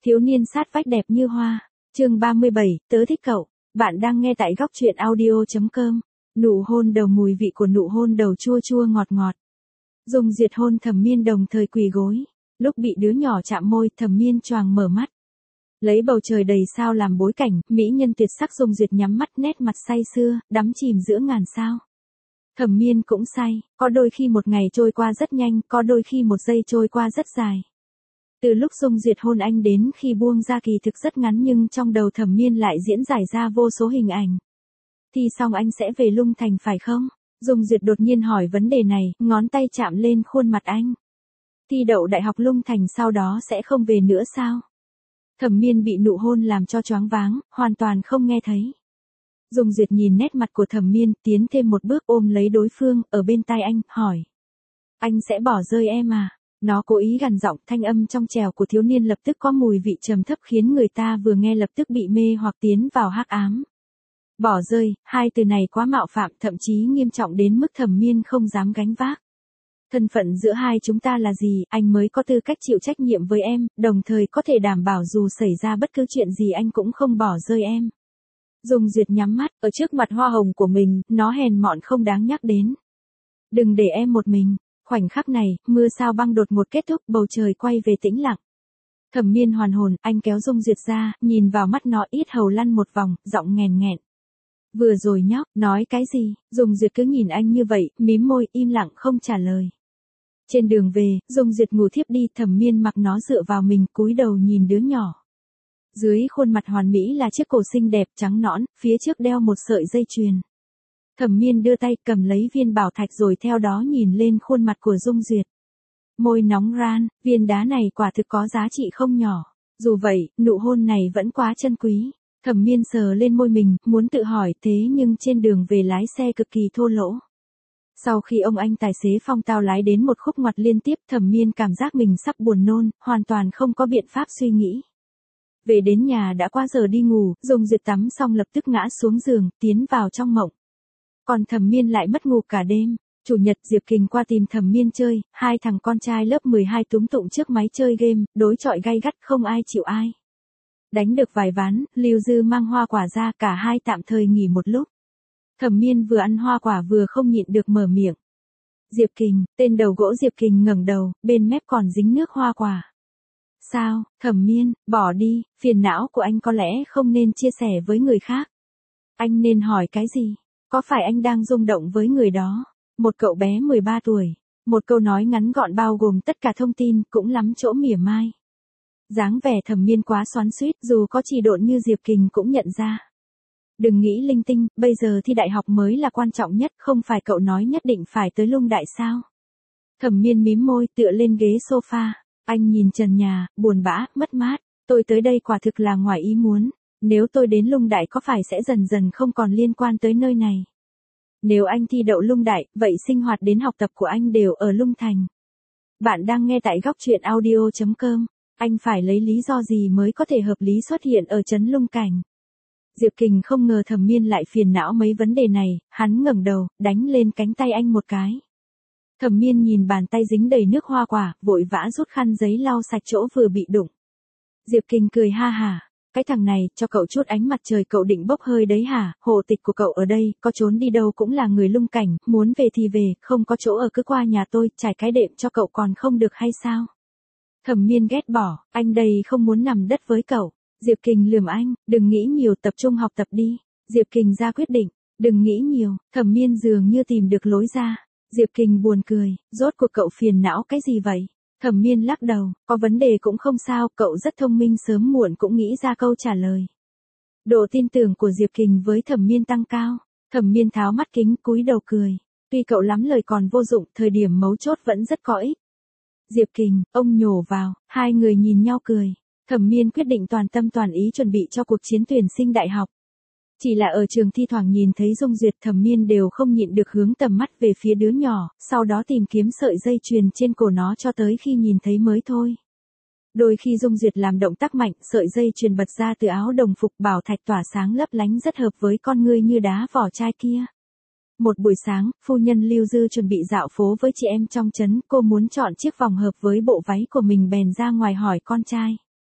Thiếu niên sát vách đẹp như hoa. Chương 37, tớ thích cậu. Bạn đang nghe tại góc truyện audio.com. Nụ hôn đầu, mùi vị của nụ hôn đầu chua chua ngọt ngọt. Dung Duyệt hôn Thẩm Miên đồng thời quỳ gối. Lúc bị đứa nhỏ chạm môi, Thẩm Miên choàng mở mắt. Lấy bầu trời đầy sao làm bối cảnh, mỹ nhân tuyệt sắc Dung Duyệt nhắm mắt, nét mặt say sưa, đắm chìm giữa ngàn sao. Thẩm Miên cũng say, có đôi khi một ngày trôi qua rất nhanh, có đôi khi một giây trôi qua rất dài. Từ lúc Dung Duyệt hôn anh đến khi buông ra kỳ thực rất ngắn, nhưng trong đầu Thẩm Miên lại diễn giải ra vô số hình ảnh. Thi xong anh sẽ về Lung Thành phải không? Dung Duyệt đột nhiên hỏi vấn đề này, ngón tay chạm lên khuôn mặt anh. Thi đậu đại học Lung Thành sau đó sẽ không về nữa sao? Thẩm Miên bị nụ hôn làm cho choáng váng, hoàn toàn không nghe thấy. Dung Duyệt nhìn nét mặt của Thẩm Miên, tiến thêm một bước ôm lấy đối phương, ở bên tai anh, hỏi. Anh sẽ bỏ rơi em à? Nó cố ý gằn giọng, thanh âm trong trẻo của thiếu niên lập tức có mùi vị trầm thấp khiến người ta vừa nghe lập tức bị mê hoặc tiến vào hắc ám. Bỏ rơi, hai từ này quá mạo phạm, thậm chí nghiêm trọng đến mức Thẩm Miên không dám gánh vác. Thân phận giữa hai chúng ta là gì, anh mới có tư cách chịu trách nhiệm với em, đồng thời có thể đảm bảo dù xảy ra bất cứ chuyện gì anh cũng không bỏ rơi em. Dung Duyệt nhắm mắt, ở trước mặt hoa hồng của mình, nó hèn mọn không đáng nhắc đến. Đừng để em một mình. Khoảnh khắc này, mưa sao băng đột ngột kết thúc, bầu trời quay về tĩnh lặng. Thẩm Miên hoàn hồn, anh kéo Dung Duyệt ra, nhìn vào mắt nó, yết hầu lăn một vòng, giọng nghèn nghẹn. Vừa rồi nhóc, nói cái gì? Dung Duyệt cứ nhìn anh như vậy, mím môi, im lặng không trả lời. Trên đường về, Dung Duyệt ngủ thiếp đi, Thẩm Miên mặc nó dựa vào mình, cúi đầu nhìn đứa nhỏ. Dưới khuôn mặt hoàn mỹ là chiếc cổ xinh đẹp trắng nõn, phía trước đeo một sợi dây chuyền. Thẩm Miên đưa tay cầm lấy viên bảo thạch rồi theo đó nhìn lên khuôn mặt của Dung Duyệt. Môi nóng ran, viên đá này quả thực có giá trị không nhỏ. Dù vậy, nụ hôn này vẫn quá chân quý. Thẩm Miên sờ lên môi mình, muốn tự hỏi thế nhưng trên đường về lái xe cực kỳ thô lỗ. Sau khi ông anh tài xế phong tao lái đến một khúc ngoặt liên tiếp, Thẩm Miên cảm giác mình sắp buồn nôn, hoàn toàn không có biện pháp suy nghĩ. Về đến nhà đã qua giờ đi ngủ, Dung Duyệt tắm xong lập tức ngã xuống giường, tiến vào trong mộng. Còn Thẩm Miên lại mất ngủ cả đêm. Chủ nhật Diệp Kình qua tìm Thẩm Miên chơi, hai thằng con trai lớp 12 túm tụm trước máy chơi game, đối chọi gay gắt không ai chịu ai. Đánh được vài ván, Lưu Dư mang hoa quả ra, cả hai tạm thời nghỉ một lúc. Thẩm Miên vừa ăn hoa quả vừa không nhịn được mở miệng. Diệp Kình, tên đầu gỗ Diệp Kình ngẩng đầu, bên mép còn dính nước hoa quả. Sao, Thẩm Miên, bỏ đi, phiền não của anh có lẽ không nên chia sẻ với người khác. Anh nên hỏi cái gì? Có phải anh đang rung động với người đó? Một cậu bé 13 tuổi. Một câu nói ngắn gọn bao gồm tất cả thông tin, cũng lắm chỗ mỉa mai. Dáng vẻ Thẩm Miên quá xoắn xuýt, dù có chỉ độn như Diệp Kình cũng nhận ra. Đừng nghĩ linh tinh, bây giờ thi đại học mới là quan trọng nhất, không phải cậu nói nhất định phải tới Lung Đại sao? Thẩm Miên mím môi tựa lên ghế sofa. Anh nhìn trần nhà, buồn bã, mất mát. Tôi tới đây quả thực là ngoài ý muốn. Nếu tôi đến Lung Đại có phải sẽ dần dần không còn liên quan tới nơi này? Nếu anh thi đậu Lung Đại, vậy sinh hoạt đến học tập của anh đều ở Lung Thành. Bạn đang nghe tại góc truyện audio.com. Anh phải lấy lý do gì mới có thể hợp lý xuất hiện ở trấn Lung Cảnh? Diệp Kình không ngờ Thẩm Miên lại phiền não mấy vấn đề này, hắn ngẩng đầu, đánh lên cánh tay anh một cái. Thẩm Miên nhìn bàn tay dính đầy nước hoa quả, vội vã rút khăn giấy lau sạch chỗ vừa bị đụng. Diệp Kình cười ha hả. Cái thằng này, cho cậu chút ánh mặt trời cậu định bốc hơi đấy hả? Hộ tịch của cậu ở đây, có trốn đi đâu cũng là người Lung Cảnh, muốn về thì về, không có chỗ ở cứ qua nhà tôi, trải cái đệm cho cậu còn không được hay sao? Thẩm Miên ghét bỏ, anh đây không muốn nằm đất với cậu. Diệp Kình lườm anh, đừng nghĩ nhiều, tập trung học tập đi. Diệp Kình ra quyết định, đừng nghĩ nhiều. Thẩm Miên dường như tìm được lối ra. Diệp Kình buồn cười, rốt cuộc cậu phiền não cái gì vậy? Thẩm Miên lắc đầu, có vấn đề cũng không sao, cậu rất thông minh, sớm muộn cũng nghĩ ra câu trả lời. Độ tin tưởng của Diệp Kình với Thẩm Miên tăng cao. Thẩm Miên tháo mắt kính, cúi đầu cười. Tuy cậu lắm lời còn vô dụng, thời điểm mấu chốt vẫn rất có ích. Diệp Kình, ông nhổ vào, hai người nhìn nhau cười. Thẩm Miên quyết định toàn tâm toàn ý chuẩn bị cho cuộc chiến tuyển sinh đại học. Chỉ là ở trường thi thoảng nhìn thấy Dung Duyệt, Thẩm Miên đều không nhịn được hướng tầm mắt về phía đứa nhỏ, sau đó tìm kiếm sợi dây chuyền trên cổ nó cho tới khi nhìn thấy mới thôi. Đôi khi Dung Duyệt làm động tác mạnh, sợi dây chuyền bật ra từ áo đồng phục bảo thạch tỏa sáng lấp lánh rất hợp với con ngươi như đá vỏ chai kia. Một buổi sáng, phu nhân Lưu Dư chuẩn bị dạo phố với chị em trong trấn, cô muốn chọn chiếc vòng hợp với bộ váy của mình bèn ra ngoài hỏi con trai.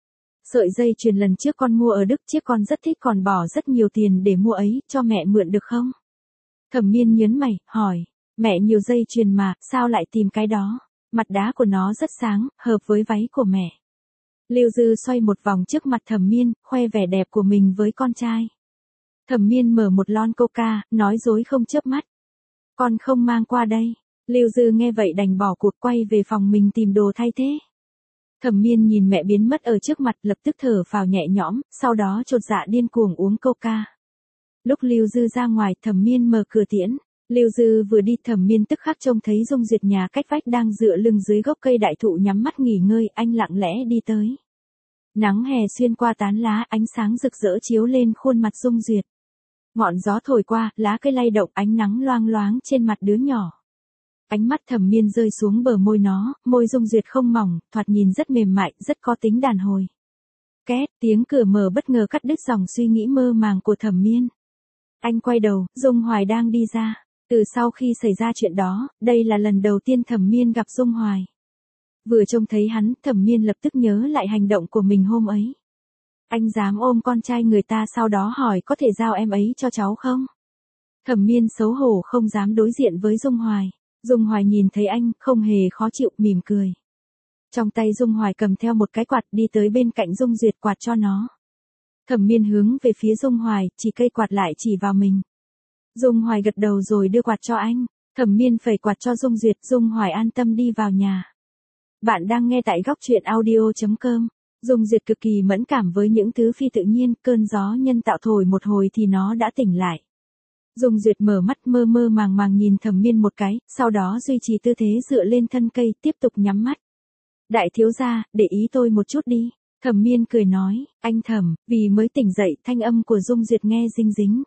Sợi dây chuyền lần trước con mua ở Đức, chiếc con rất thích, còn bỏ rất nhiều tiền để mua ấy, cho mẹ mượn được không? Thẩm Miên nhớn mày, hỏi. Mẹ nhiều dây chuyền mà, sao lại tìm cái đó? Mặt đá của nó rất sáng, hợp với váy của mẹ. Lưu Dư xoay một vòng trước mặt Thẩm Miên, khoe vẻ đẹp của mình với con trai. Thẩm Miên mở một lon coca, nói dối không chớp mắt. Con không mang qua đây. Lưu Dư nghe vậy đành bỏ cuộc, quay về phòng mình tìm đồ thay thế. Thẩm Miên nhìn mẹ biến mất ở trước mặt, lập tức thở phào nhẹ nhõm, sau đó chột dạ điên cuồng uống coca. Lúc Lưu Dư ra ngoài, Thẩm Miên mở cửa tiễn. Lưu Dư vừa đi, Thẩm Miên tức khắc trông thấy Dung Duyệt nhà cách vách đang dựa lưng dưới gốc cây đại thụ nhắm mắt nghỉ ngơi, anh lặng lẽ đi tới. Nắng hè xuyên qua tán lá, ánh sáng rực rỡ chiếu lên khuôn mặt Dung Duyệt. Ngọn gió thổi qua, lá cây lay động, ánh nắng loang loáng trên mặt đứa nhỏ. Ánh mắt Thẩm Miên rơi xuống bờ môi nó, môi Dung Duyệt không mỏng, thoạt nhìn rất mềm mại, rất có tính đàn hồi. Két, tiếng cửa mở bất ngờ cắt đứt dòng suy nghĩ mơ màng của Thẩm Miên. Anh quay đầu, Dung Hoài đang đi ra. Từ sau khi xảy ra chuyện đó, đây là lần đầu tiên Thẩm Miên gặp Dung Hoài. Vừa trông thấy hắn, Thẩm Miên lập tức nhớ lại hành động của mình hôm ấy. Anh dám ôm con trai người ta, sau đó hỏi có thể giao em ấy cho cháu không? Thẩm Miên xấu hổ không dám đối diện với Dung Hoài. Dung Hoài nhìn thấy anh, không hề khó chịu, mỉm cười. Trong tay Dung Hoài cầm theo một cái quạt, đi tới bên cạnh Dung Duyệt quạt cho nó. Thẩm Miên hướng về phía Dung Hoài, chỉ cây quạt lại chỉ vào mình. Dung Hoài gật đầu rồi đưa quạt cho anh. Thẩm Miên phẩy quạt cho Dung Duyệt, Dung Hoài an tâm đi vào nhà. Bạn đang nghe tại góc truyện audio.com. Dung Duyệt cực kỳ mẫn cảm với những thứ phi tự nhiên, cơn gió nhân tạo thổi một hồi thì nó đã tỉnh lại. Dung Duyệt mở mắt mơ mơ màng màng nhìn Thẩm Miên một cái, sau đó duy trì tư thế dựa lên thân cây, tiếp tục nhắm mắt. Đại thiếu gia, để ý tôi một chút đi. Thẩm Miên cười nói, anh Thẩm, vì mới tỉnh dậy, thanh âm của Dung Duyệt nghe dinh dính.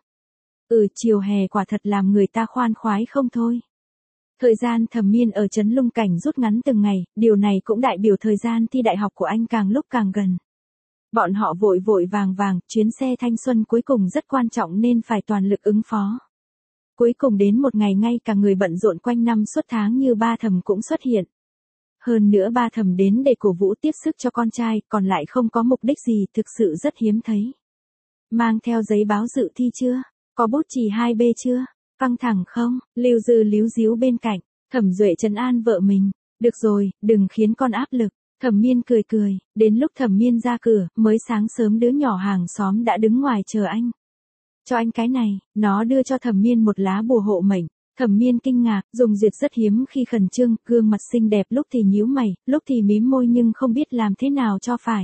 Chiều hè quả thật làm người ta khoan khoái không thôi. Thời gian Thẩm Miên ở trấn Lung Cảnh rút ngắn từng ngày, điều này cũng đại biểu thời gian thi đại học của anh càng lúc càng gần. Bọn họ vội vội vàng vàng, chuyến xe thanh xuân cuối cùng rất quan trọng nên phải toàn lực ứng phó. Cuối cùng đến một ngày ngay cả người bận rộn quanh năm suốt tháng như ba Thẩm cũng xuất hiện. Hơn nữa ba Thẩm đến để cổ vũ tiếp sức cho con trai, còn lại không có mục đích gì, thực sự rất hiếm thấy. Mang theo giấy báo dự thi chưa? Có bút chì 2B chưa? Căng thẳng không? Lưu Dư líu díu bên cạnh. Thẩm Duệ trấn an vợ mình. Được rồi, đừng khiến con áp lực. Thẩm Miên cười cười. Đến lúc Thẩm Miên ra cửa, mới sáng sớm đứa nhỏ hàng xóm đã đứng ngoài chờ anh. Cho anh cái này. Nó đưa cho Thẩm Miên một lá bùa hộ mệnh. Thẩm Miên kinh ngạc, Dung Duyệt rất hiếm khi khẩn trương, gương mặt xinh đẹp lúc thì nhíu mày, lúc thì mím môi nhưng không biết làm thế nào cho phải.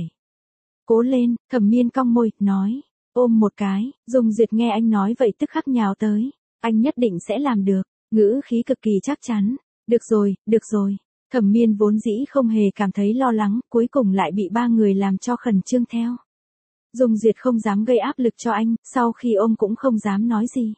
Cố lên, Thẩm Miên cong môi, nói. Ôm một cái. Dung Duyệt nghe anh nói vậy tức khắc nhào tới. Anh nhất định sẽ làm được. Ngữ khí cực kỳ chắc chắn. Được rồi, được rồi. Thẩm Miên vốn dĩ không hề cảm thấy lo lắng, cuối cùng lại bị ba người làm cho khẩn trương theo. Dung Duyệt không dám gây áp lực cho anh, sau khi ôm cũng không dám nói gì.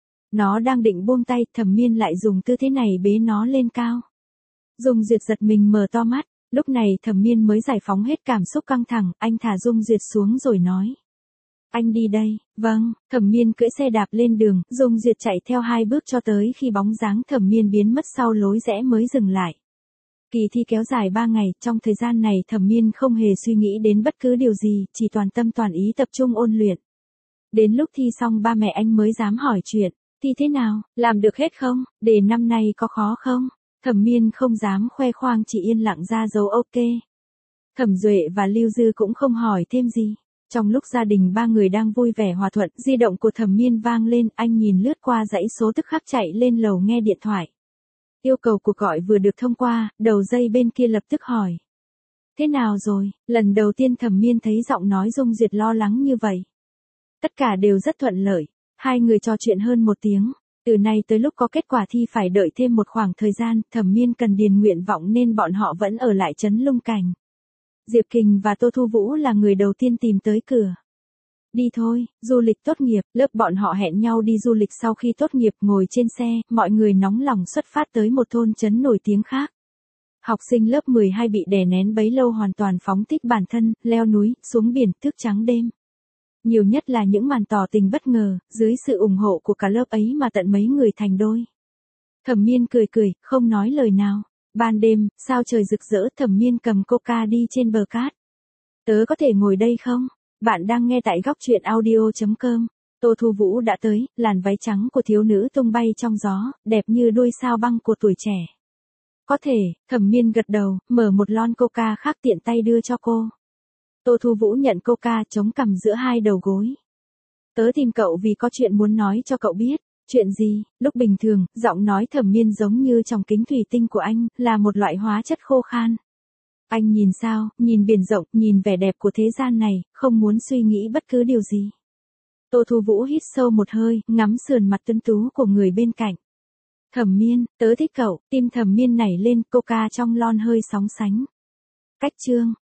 Nó đang định buông tay, Thẩm Miên lại dùng tư thế này bế nó lên cao. Dung Duyệt giật mình mở to mắt, lúc này Thẩm Miên mới giải phóng hết cảm xúc căng thẳng, anh thả Dung Duyệt xuống rồi nói. Anh đi đây. Vâng. Thẩm Miên cưỡi xe đạp lên đường, Dung Duyệt chạy theo 2 bước cho tới khi bóng dáng Thẩm Miên biến mất sau lối rẽ mới dừng lại. Kỳ thi kéo dài 3 ngày, trong thời gian này Thẩm Miên không hề suy nghĩ đến bất cứ điều gì, chỉ toàn tâm toàn ý tập trung ôn luyện. Đến lúc thi xong ba mẹ anh mới dám hỏi chuyện, thi thế nào, làm được hết không, đề năm nay có khó không? Thẩm Miên không dám khoe khoang, chỉ yên lặng ra dấu ok. Thẩm Duệ và Lưu Dư cũng không hỏi thêm gì. Trong lúc gia đình ba người đang vui vẻ hòa thuận, di động của Thẩm Miên vang lên, anh nhìn lướt qua dãy số tức khắc chạy lên lầu nghe điện thoại. Yêu cầu cuộc gọi vừa được thông qua, đầu dây bên kia lập tức hỏi. Thế nào rồi? Lần đầu tiên Thẩm Miên thấy giọng nói Dung Duyệt lo lắng như vậy. Tất cả đều rất thuận lợi, hai người trò chuyện hơn 1 tiếng. Từ nay tới lúc có kết quả thi phải đợi thêm một khoảng thời gian, Thẩm Miên cần điền nguyện vọng nên bọn họ vẫn ở lại trấn Lung Cảnh. Diệp Kình và Tô Thu Vũ là người đầu tiên tìm tới cửa. Đi thôi, du lịch tốt nghiệp, lớp bọn họ hẹn nhau đi du lịch sau khi tốt nghiệp, ngồi trên xe, mọi người nóng lòng xuất phát tới một thôn trấn nổi tiếng khác. Học sinh lớp 12 bị đè nén bấy lâu hoàn toàn phóng thích bản thân, leo núi, xuống biển, thức trắng đêm. Nhiều nhất là những màn tỏ tình bất ngờ, dưới sự ủng hộ của cả lớp ấy mà tận mấy người thành đôi. Thẩm Miên cười cười, không nói lời nào. Ban đêm, sao trời rực rỡ, Thẩm Miên cầm coca đi trên bờ cát. Tớ có thể ngồi đây không? Bạn đang nghe tại góc chuyện audio.com. Tô Thu Vũ đã tới, làn váy trắng của thiếu nữ tung bay trong gió, đẹp như đôi sao băng của tuổi trẻ. Có thể, Thẩm Miên gật đầu, mở một lon coca khác tiện tay đưa cho cô. Tô Thu Vũ nhận coca chống cằm giữa hai đầu gối. Tớ tìm cậu vì có chuyện muốn nói cho cậu biết. Chuyện gì? Lúc bình thường, giọng nói Thẩm Miên giống như trong kính thủy tinh của anh, là một loại hóa chất khô khan. Anh nhìn sao, nhìn biển rộng, nhìn vẻ đẹp của thế gian này, không muốn suy nghĩ bất cứ điều gì. Tô Thu Vũ hít sâu một hơi, ngắm sườn mặt tuấn tú của người bên cạnh. Thẩm Miên, tớ thích cậu, tim Thẩm Miên nảy lên, coca trong lon hơi sóng sánh. Cách chương,